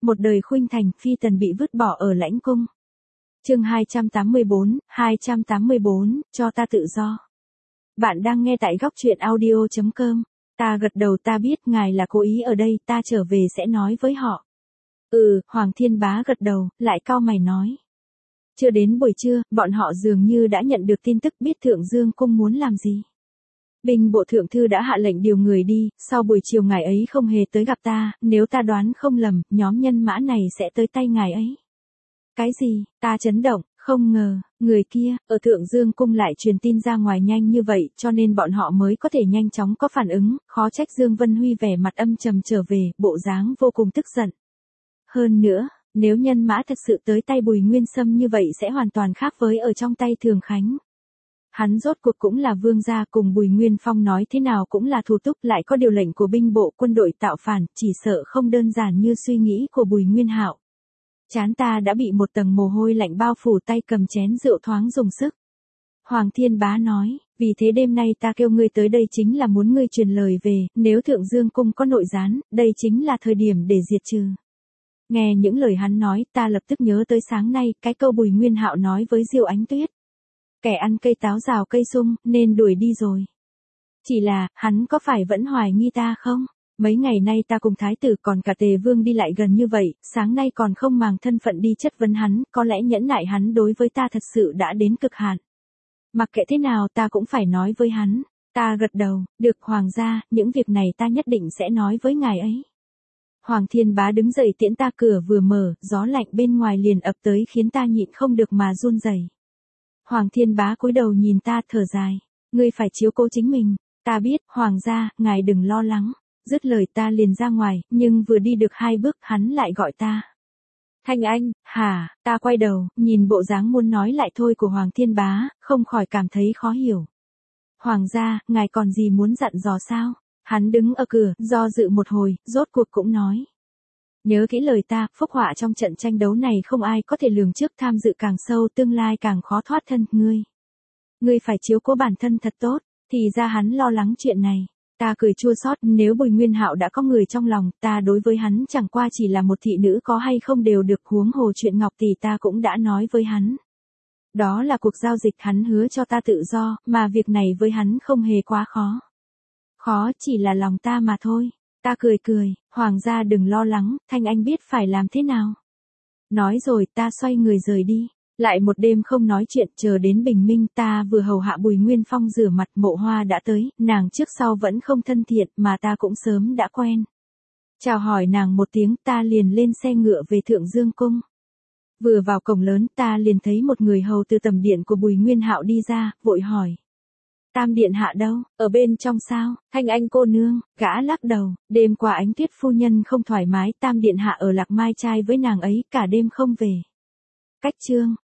một đời khuynh thành, phi tần bị vứt bỏ ở lãnh cung. Chương 284, cho ta tự do. Bạn đang nghe tại góc truyện audio.com. Ta gật đầu, ta biết ngài là cố ý ở đây, ta trở về sẽ nói với họ. Hoàng Thiên Bá gật đầu, lại cau mày nói. Chưa đến buổi trưa, bọn họ dường như đã nhận được tin tức biết Thượng Dương Cung muốn làm gì. Binh bộ thượng thư đã hạ lệnh điều người đi, sau buổi chiều ngài ấy không hề tới gặp ta, nếu ta đoán không lầm, nhóm nhân mã này sẽ tới tay ngài ấy. Cái gì? Ta chấn động, không ngờ, người kia, ở Thượng Dương Cung lại truyền tin ra ngoài nhanh như vậy, cho nên bọn họ mới có thể nhanh chóng có phản ứng, khó trách Dương Vân Huy vẻ mặt âm trầm trở về, bộ dáng vô cùng tức giận. Hơn nữa, nếu nhân mã thật sự tới tay Bùi Nguyên Sâm như vậy sẽ hoàn toàn khác với ở trong tay Thường Khánh. Hắn rốt cuộc cũng là vương gia, cùng Bùi Nguyên Phong nói thế nào cũng là thủ túc, lại có điều lệnh của binh bộ quân đội tạo phản, chỉ sợ không đơn giản như suy nghĩ của Bùi Nguyên Hạo. Trán ta đã bị một tầng mồ hôi lạnh bao phủ, tay cầm chén rượu thoáng dùng sức. Hoàng Thiên Bá nói, vì thế đêm nay ta kêu ngươi tới đây chính là muốn ngươi truyền lời về, nếu Thượng Dương Cung có nội gián, đây chính là thời điểm để diệt trừ. Nghe những lời hắn nói, ta lập tức nhớ tới sáng nay, cái câu Bùi Nguyên Hạo nói với Diêu Ánh Tuyết. Kẻ ăn cây táo rào cây sung, nên đuổi đi rồi. Chỉ là, hắn có phải vẫn hoài nghi ta không? Mấy ngày nay ta cùng thái tử còn cả Tề Vương đi lại gần như vậy, sáng nay còn không màng thân phận đi chất vấn hắn, có lẽ nhẫn nại hắn đối với ta thật sự đã đến cực hạn. Mặc kệ thế nào ta cũng phải nói với hắn. Ta gật đầu, được hoàng gia, những việc này ta nhất định sẽ nói với ngài ấy. Hoàng Thiên Bá đứng dậy tiễn ta, cửa vừa mở, gió lạnh bên ngoài liền ập tới khiến ta nhịn không được mà run rẩy. Hoàng Thiên Bá cúi đầu nhìn ta, thở dài, ngươi phải chiếu cố chính mình. Ta biết, hoàng gia, ngài đừng lo lắng. Dứt lời ta liền ra ngoài, nhưng vừa đi được 2 bước hắn lại gọi ta. Thanh Anh, hả? Ta quay đầu, nhìn bộ dáng muốn nói lại thôi của Hoàng Thiên Bá, không khỏi cảm thấy khó hiểu. Hoàng gia, ngài còn gì muốn dặn dò sao? Hắn đứng ở cửa, do dự một hồi, rốt cuộc cũng nói. Nhớ kỹ lời ta, phúc họa trong trận tranh đấu này không ai có thể lường trước, tham dự càng sâu tương lai càng khó thoát thân, ngươi phải chiếu cố bản thân thật tốt. Thì ra hắn lo lắng chuyện này. Ta cười chua xót, nếu Bùi Nguyên Hạo đã có người trong lòng, ta đối với hắn chẳng qua chỉ là một thị nữ, có hay không đều được, huống hồ chuyện Ngọc Tỷ ta cũng đã nói với hắn. Đó là cuộc giao dịch, hắn hứa cho ta tự do, mà việc này với hắn không hề quá khó. Khó chỉ là lòng ta mà thôi. Ta cười, hoàng gia đừng lo lắng, Thanh Anh biết phải làm thế nào. Nói rồi ta xoay người rời đi. Lại một đêm không nói chuyện, chờ đến bình minh, ta vừa hầu hạ Bùi Nguyên Phong rửa mặt, Mộ Hoa đã tới, nàng trước sau vẫn không thân thiện, mà ta cũng sớm đã quen. Chào hỏi nàng một tiếng, ta liền lên xe ngựa về Thượng Dương Cung. Vừa vào cổng lớn, ta liền thấy một người hầu từ tầm điện của Bùi Nguyên Hạo đi ra, vội hỏi. Tam điện hạ đâu, ở bên trong sao? Thanh Anh cô nương, gã lắc đầu, đêm qua Ánh Tuyết phu nhân không thoải mái, Tam điện hạ ở Lạc Mai trai với nàng ấy, cả đêm không về. Cách chương